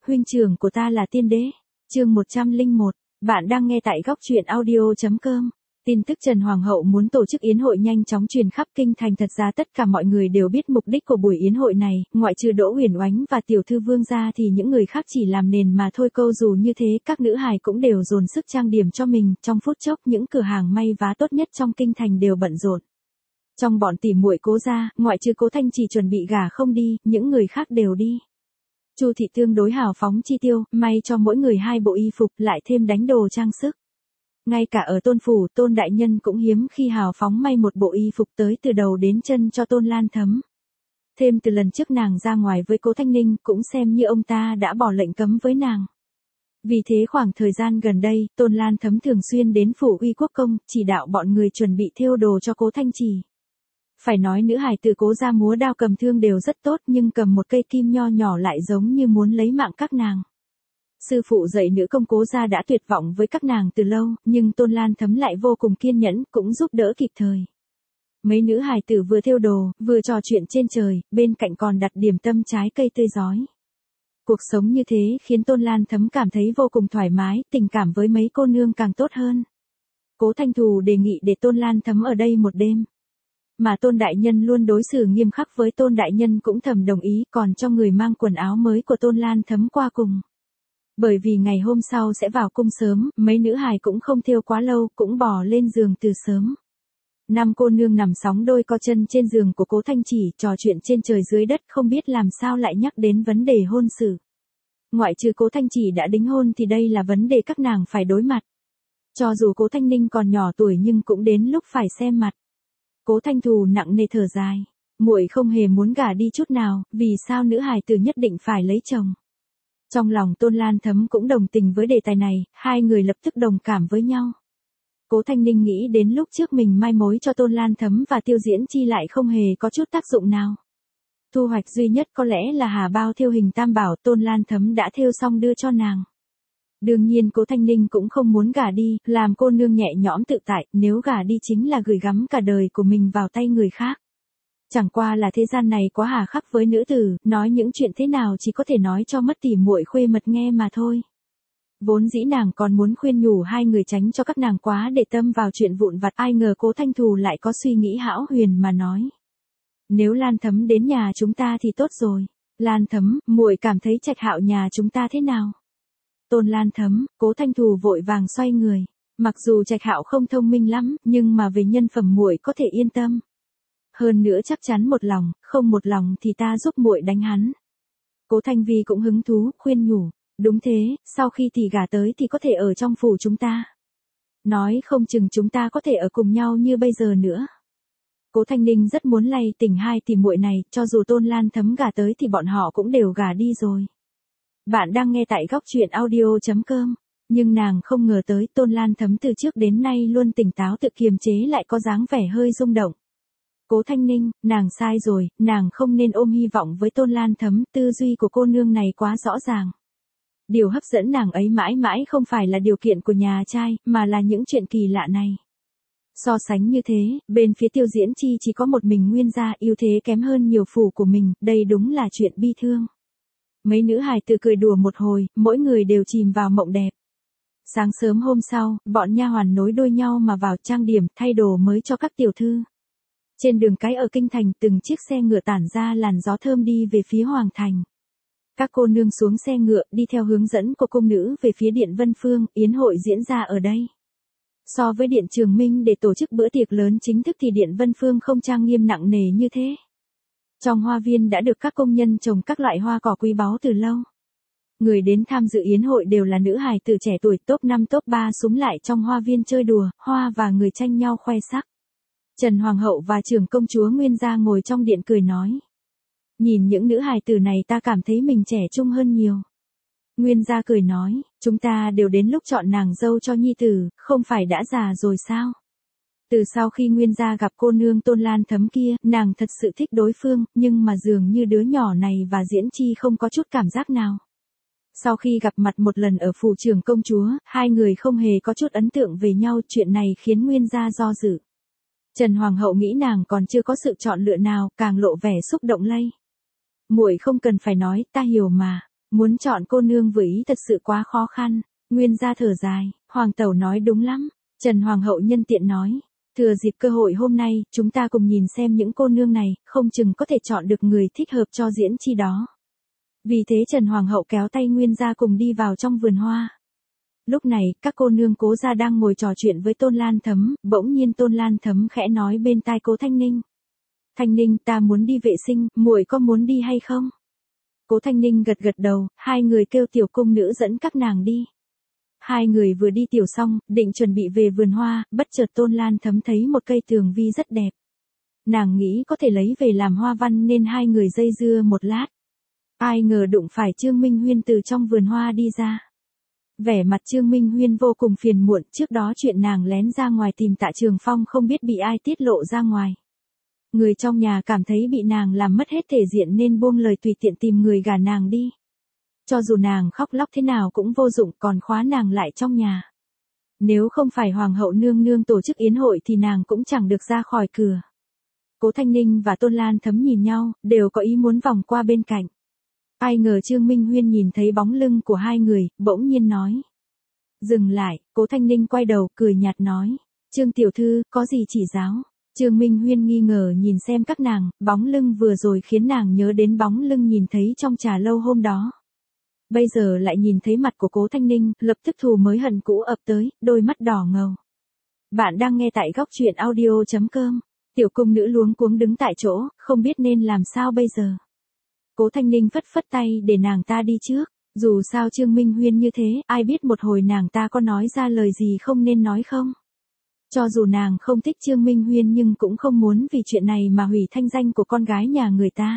huynh trưởng của ta là tiên đế. Chương 101, bạn đang nghe tại góc truyện audio.com. Tin tức Trần Hoàng hậu muốn tổ chức yến hội nhanh chóng truyền khắp kinh thành, thật ra tất cả mọi người đều biết mục đích của buổi yến hội này, ngoại trừ Đỗ Huyền Oánh và tiểu thư Vương gia thì những người khác chỉ làm nền mà thôi. Câu dù như thế, các nữ hài cũng đều dồn sức trang điểm cho mình, trong phút chốc những cửa hàng may vá tốt nhất trong kinh thành đều bận rộn. Trong bọn tỉ muội Cố gia, ngoại trừ Cố Thanh chỉ chuẩn bị gả không đi, những người khác đều đi. Chu thị tương đối hào phóng chi tiêu, may cho mỗi người 2 bộ y phục, lại thêm đánh đồ trang sức. Ngay cả ở Tôn phủ, Tôn đại nhân cũng hiếm khi hào phóng may một bộ y phục tới từ đầu đến chân cho Tôn Lan Thấm. Thêm từ lần trước nàng ra ngoài với Cố Thanh Ninh, cũng xem như ông ta đã bỏ lệnh cấm với nàng. Vì thế khoảng thời gian gần đây, Tôn Lan Thấm thường xuyên đến phủ Uy Quốc công, chỉ đạo bọn người chuẩn bị thêu đồ cho Cố Thanh Trì. Phải nói nữ hài từ Cố gia múa đao cầm thương đều rất tốt, nhưng cầm một cây kim nho nhỏ lại giống như muốn lấy mạng các nàng. Sư phụ dạy nữ công Cố gia đã tuyệt vọng với các nàng từ lâu, nhưng Tôn Lan Thấm lại vô cùng kiên nhẫn, cũng giúp đỡ kịp thời. Mấy nữ hài tử vừa thêu đồ, vừa trò chuyện trên trời, bên cạnh còn đặt điểm tâm trái cây tươi rói. Cuộc sống như thế khiến Tôn Lan Thấm cảm thấy vô cùng thoải mái, tình cảm với mấy cô nương càng tốt hơn. Cố Thanh Thù đề nghị để Tôn Lan Thấm ở đây một đêm. Mà Tôn đại nhân luôn đối xử nghiêm khắc với Tôn đại nhân cũng thầm đồng ý, còn cho người mang quần áo mới của Tôn Lan Thấm qua cùng. Bởi vì ngày hôm sau sẽ vào cung sớm, mấy nữ hài cũng không thêu quá lâu, cũng bò lên giường từ sớm. 5 cô nương nằm sóng đôi co chân trên giường của Cố Thanh Chỉ, trò chuyện trên trời dưới đất, không biết làm sao lại nhắc đến vấn đề hôn sự. Ngoại trừ Cố Thanh Chỉ đã đính hôn thì đây là vấn đề các nàng phải đối mặt. Cho dù Cố Thanh Ninh còn nhỏ tuổi nhưng cũng đến lúc phải xem mặt. Cố Thanh Thù nặng nề thở dài, muội không hề muốn gả đi chút nào, vì sao nữ hài tử nhất định phải lấy chồng. Trong lòng Tôn Lan Thấm cũng đồng tình với đề tài này, hai người lập tức đồng cảm với nhau. Cố Thanh Ninh nghĩ đến lúc trước mình mai mối cho Tôn Lan Thấm và Tiêu Diễn Chi lại không hề có chút tác dụng nào. Thu hoạch duy nhất có lẽ là hà bao thêu hình tam bảo, Tôn Lan Thấm đã thêu xong đưa cho nàng. Đương nhiên Cố Thanh Ninh cũng không muốn gả đi, làm cô nương nhẹ nhõm tự tại, nếu gả đi chính là gửi gắm cả đời của mình vào tay người khác. Chẳng qua là thế gian này quá hà khắc với nữ tử, nói những chuyện thế nào chỉ có thể nói cho mất tỉ muội khuê mật nghe mà thôi. Vốn dĩ nàng còn muốn khuyên nhủ hai người tránh cho các nàng quá để tâm vào chuyện vụn vặt, ai ngờ Cố Thanh Thù lại có suy nghĩ hão huyền mà nói. Nếu Lan Thấm đến nhà chúng ta thì tốt rồi. Lan Thấm, muội cảm thấy Trạch Hạo nhà chúng ta thế nào? Tôn Lan Thấm, Cố Thanh Thù vội vàng xoay người. Mặc dù Trạch Hạo không thông minh lắm, nhưng mà về nhân phẩm muội có thể yên tâm. Hơn nữa chắc chắn một lòng, không một lòng thì ta giúp muội đánh hắn. Cố Thanh Vi cũng hứng thú, khuyên nhủ. Đúng thế, sau khi tỷ gả tới thì có thể ở trong phủ chúng ta. Nói không chừng chúng ta có thể ở cùng nhau như bây giờ nữa. Cố Thanh Ninh rất muốn lay tỉnh hai tỷ muội này, cho dù Tôn Lan Thấm gả tới thì bọn họ cũng đều gả đi rồi. Bạn đang nghe tại góc truyện audio.com. Nhưng nàng không ngờ tới Tôn Lan Thấm từ trước đến nay luôn tỉnh táo tự kiềm chế lại có dáng vẻ hơi rung động. Cố Thanh Ninh, nàng sai rồi, nàng không nên ôm hy vọng với Tôn Lan Thấm, tư duy của cô nương này quá rõ ràng. Điều hấp dẫn nàng ấy mãi mãi không phải là điều kiện của nhà trai, mà là những chuyện kỳ lạ này. So sánh như thế, bên phía Tiêu Diễn Chi chỉ có một mình Nguyên gia, ưu thế kém hơn nhiều phủ của mình, đây đúng là chuyện bi thương. Mấy nữ hài tử cười đùa một hồi, mỗi người đều chìm vào mộng đẹp. Sáng sớm hôm sau, bọn nha hoàn nối đuôi nhau mà vào trang điểm, thay đồ mới cho các tiểu thư. Trên đường cái ở kinh thành, từng chiếc xe ngựa tản ra làn gió thơm đi về phía hoàng thành. Các cô nương xuống xe ngựa, đi theo hướng dẫn của cung nữ về phía điện Vân Phương, yến hội diễn ra ở đây. So với điện Trường Minh để tổ chức bữa tiệc lớn chính thức thì điện Vân Phương không trang nghiêm nặng nề như thế. Trong hoa viên đã được các công nhân trồng các loại hoa cỏ quý báu từ lâu. Người đến tham dự yến hội đều là nữ hài tử trẻ tuổi, top 5 top 3 súm lại trong hoa viên chơi đùa, hoa và người tranh nhau khoe sắc. Trần Hoàng hậu và trưởng công chúa Nguyên gia ngồi trong điện cười nói. Nhìn những nữ hài tử này ta cảm thấy mình trẻ trung hơn nhiều. Nguyên gia cười nói, chúng ta đều đến lúc chọn nàng dâu cho nhi tử, không phải đã già rồi sao? Từ sau khi Nguyên gia gặp cô nương Tôn Lan Thấm kia, nàng thật sự thích đối phương, nhưng mà dường như đứa nhỏ này và Diễn Chi không có chút cảm giác nào. Sau khi gặp mặt một lần ở phủ trưởng công chúa, hai người không hề có chút ấn tượng về nhau, chuyện này khiến Nguyên gia do dự. Trần Hoàng hậu nghĩ nàng còn chưa có sự chọn lựa nào, càng lộ vẻ xúc động lây. Muội không cần phải nói, ta hiểu mà. Muốn chọn cô nương vừa ý thật sự quá khó khăn. Nguyên gia thở dài, Hoàng tẩu nói đúng lắm. Trần Hoàng hậu nhân tiện nói. Thừa dịp cơ hội hôm nay, chúng ta cùng nhìn xem những cô nương này, không chừng có thể chọn được người thích hợp cho diễn chi đó. Vì thế Trần Hoàng hậu kéo tay Nguyên gia cùng đi vào trong vườn hoa. Lúc này, các cô nương Cố gia đang ngồi trò chuyện với Tôn Lan Thấm, bỗng nhiên Tôn Lan Thấm khẽ nói bên tai Cố Thanh Ninh. Thanh Ninh, ta muốn đi vệ sinh, muội có muốn đi hay không? Cố Thanh Ninh gật gật đầu, hai người kêu tiểu cung nữ dẫn các nàng đi. Hai người vừa đi tiểu xong, định chuẩn bị về vườn hoa, bất chợt Tôn Lan Thấm thấy một cây tường vi rất đẹp. Nàng nghĩ có thể lấy về làm hoa văn nên hai người dây dưa một lát. Ai ngờ đụng phải Trương Minh Huyên từ trong vườn hoa đi ra. Vẻ mặt Trương Minh Huyên vô cùng phiền muộn, trước đó chuyện nàng lén ra ngoài tìm Tạ Trường Phong không biết bị ai tiết lộ ra ngoài. Người trong nhà cảm thấy bị nàng làm mất hết thể diện nên buông lời tùy tiện tìm người gả nàng đi. Cho dù nàng khóc lóc thế nào cũng vô dụng, còn khóa nàng lại trong nhà. Nếu không phải Hoàng hậu nương nương tổ chức yến hội thì nàng cũng chẳng được ra khỏi cửa. Cố Thanh Ninh và Tôn Lan Thấm nhìn nhau, đều có ý muốn vòng qua bên cạnh. Ai ngờ Trương Minh Huyên nhìn thấy bóng lưng của hai người, bỗng nhiên nói. Dừng lại, Cố Thanh Ninh quay đầu, cười nhạt nói. Trương tiểu thư, có gì chỉ giáo? Trương Minh Huyên nghi ngờ nhìn xem các nàng, bóng lưng vừa rồi khiến nàng nhớ đến bóng lưng nhìn thấy trong trà lâu hôm đó. Bây giờ lại nhìn thấy mặt của Cố Thanh Ninh, lập tức thù mới hận cũ ập tới, đôi mắt đỏ ngầu. Bạn đang nghe tại góc truyện audio.com. Tiểu cung nữ luống cuống đứng tại chỗ, không biết nên làm sao bây giờ. Cố Thanh Ninh phất phất tay để nàng ta đi trước. Dù sao Trương Minh Huyên như thế, ai biết một hồi nàng ta có nói ra lời gì không nên nói không. Cho dù nàng không thích Trương Minh Huyên nhưng cũng không muốn vì chuyện này mà hủy thanh danh của con gái nhà người ta.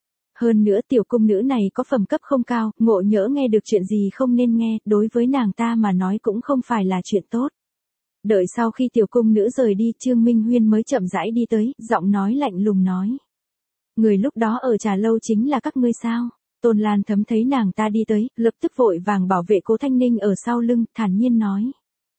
Hơn nữa tiểu cung nữ này có phẩm cấp không cao, ngộ nhỡ nghe được chuyện gì không nên nghe, đối với nàng ta mà nói cũng không phải là chuyện tốt. Đợi sau khi tiểu cung nữ rời đi, Trương Minh Huyên mới chậm rãi đi tới, giọng nói lạnh lùng nói. Người lúc đó ở trà lâu chính là các ngươi sao? Tôn Lan Thấm thấy nàng ta đi tới, lập tức vội vàng bảo vệ Cố Thanh Ninh ở sau lưng, thản nhiên nói.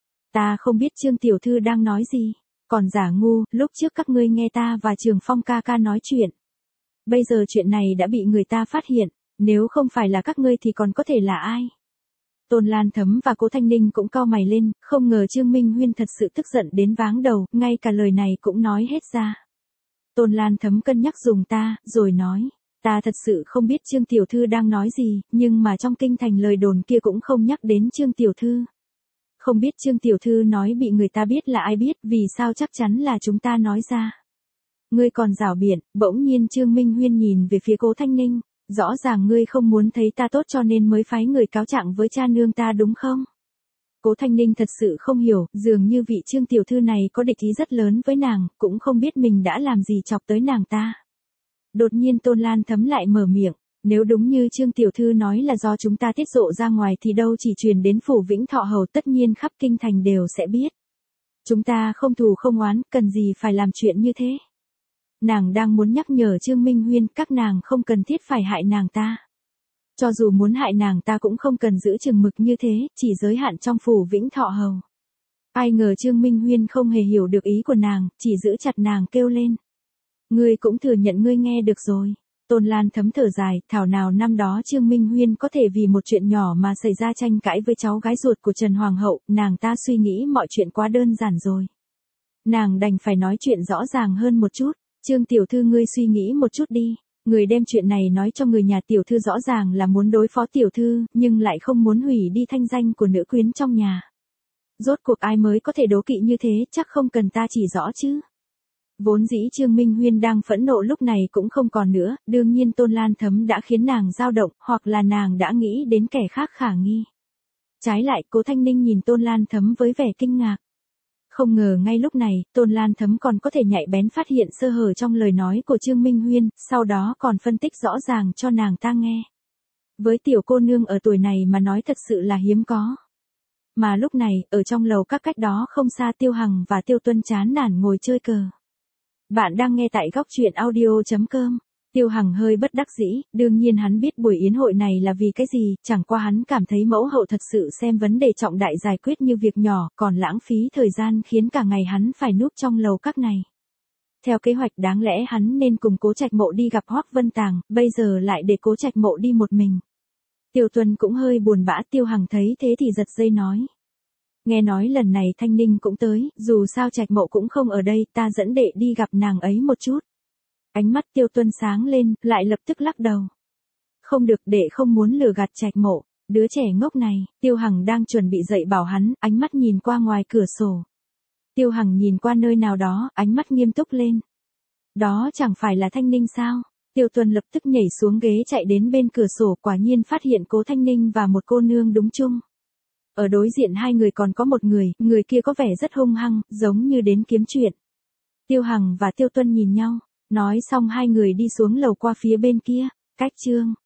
Ta không biết Trương tiểu thư đang nói gì, còn giả ngu, lúc trước các ngươi nghe ta và Trường Phong ca ca nói chuyện. Bây giờ chuyện này đã bị người ta phát hiện, nếu không phải là các ngươi thì còn có thể là ai? Tôn Lan Thấm và Cố Thanh Ninh cũng cau mày lên, không ngờ Trương Minh Huyên thật sự tức giận đến váng đầu, ngay cả lời này cũng nói hết ra. Tôn Lan Thấm cân nhắc dùng ta, rồi nói, ta thật sự không biết Trương tiểu thư đang nói gì, nhưng mà trong kinh thành lời đồn kia cũng không nhắc đến Trương tiểu thư. Không biết Trương tiểu thư nói bị người ta biết là ai biết, vì sao chắc chắn là chúng ta nói ra. Ngươi còn giảo biện, bỗng nhiên Trương Minh Huyên nhìn về phía Cố Thanh Ninh, rõ ràng ngươi không muốn thấy ta tốt cho nên mới phái người cáo trạng với cha nương ta đúng không? Cố Thanh Ninh thật sự không hiểu, dường như vị Trương tiểu thư này có địch ý rất lớn với nàng, cũng không biết mình đã làm gì chọc tới nàng ta. Đột nhiên Tôn Lan Thấm lại mở miệng, nếu đúng như Trương tiểu thư nói là do chúng ta tiết lộ ra ngoài thì đâu chỉ truyền đến phủ Vĩnh Thọ hầu, tất nhiên khắp kinh thành đều sẽ biết. Chúng ta không thù không oán, cần gì phải làm chuyện như thế. Nàng đang muốn nhắc nhở Trương Minh Huyên, các nàng không cần thiết phải hại nàng ta. Cho dù muốn hại nàng ta cũng không cần giữ chừng mực như thế, chỉ giới hạn trong phủ Vĩnh Thọ hầu. Ai ngờ Trương Minh Huyên không hề hiểu được ý của nàng, chỉ giữ chặt nàng kêu lên. Ngươi cũng thừa nhận ngươi nghe được rồi. Tôn Lan Thấm thở dài, thảo nào năm đó Trương Minh Huyên có thể vì một chuyện nhỏ mà xảy ra tranh cãi với cháu gái ruột của Trần Hoàng hậu, nàng ta suy nghĩ mọi chuyện quá đơn giản rồi. Nàng đành phải nói chuyện rõ ràng hơn một chút. Trương tiểu thư ngươi suy nghĩ một chút đi, người đem chuyện này nói cho người nhà tiểu thư rõ ràng là muốn đối phó tiểu thư, nhưng lại không muốn hủy đi thanh danh của nữ quyến trong nhà. Rốt cuộc ai mới có thể đố kỵ như thế, chắc không cần ta chỉ rõ chứ. Vốn dĩ Trương Minh Huyên đang phẫn nộ lúc này cũng không còn nữa, đương nhiên Tôn Lan Thấm đã khiến nàng dao động, hoặc là nàng đã nghĩ đến kẻ khác khả nghi. Trái lại, Cố Thanh Ninh nhìn Tôn Lan Thấm với vẻ kinh ngạc. Không ngờ ngay lúc này, Tôn Lan Thấm còn có thể nhạy bén phát hiện sơ hở trong lời nói của Trương Minh Huyên, sau đó còn phân tích rõ ràng cho nàng ta nghe. Với tiểu cô nương ở tuổi này mà nói thật sự là hiếm có. Mà lúc này, ở trong lầu các cách đó không xa Tiêu Hằng và Tiêu Tuân chán nản ngồi chơi cờ. Bạn đang nghe tại góc truyện audio.com. Tiêu Hằng hơi bất đắc dĩ, đương nhiên hắn biết buổi yến hội này là vì cái gì, chẳng qua hắn cảm thấy mẫu hậu thật sự xem vấn đề trọng đại giải quyết như việc nhỏ, còn lãng phí thời gian khiến cả ngày hắn phải núp trong lầu các này. Theo kế hoạch đáng lẽ hắn nên cùng Cố Trạch Mộ đi gặp Hoắc Vân Tàng, bây giờ lại để Cố Trạch Mộ đi một mình. Tiêu Tuân cũng hơi buồn bã, Tiêu Hằng thấy thế thì giật dây nói. Nghe nói lần này Thanh Ninh cũng tới, dù sao Trạch Mộ cũng không ở đây, ta dẫn đệ đi gặp nàng ấy một chút. Ánh mắt Tiêu Tuân sáng lên, lại lập tức lắc đầu. Không được, đệ không muốn lừa gạt Trạch Mộ. Đứa trẻ ngốc này, Tiêu Hằng đang chuẩn bị dậy bảo hắn, ánh mắt nhìn qua ngoài cửa sổ. Tiêu Hằng nhìn qua nơi nào đó, ánh mắt nghiêm túc lên. Đó chẳng phải là Thanh Ninh sao? Tiêu Tuân lập tức nhảy xuống ghế chạy đến bên cửa sổ, quả nhiên phát hiện Cố Thanh Ninh và một cô nương đúng chung. Ở đối diện hai người còn có một người, người kia có vẻ rất hung hăng, giống như đến kiếm chuyện. Tiêu Hằng và Tiêu Tuân nhìn nhau, nói xong hai người đi xuống lầu qua phía bên kia. Cách chương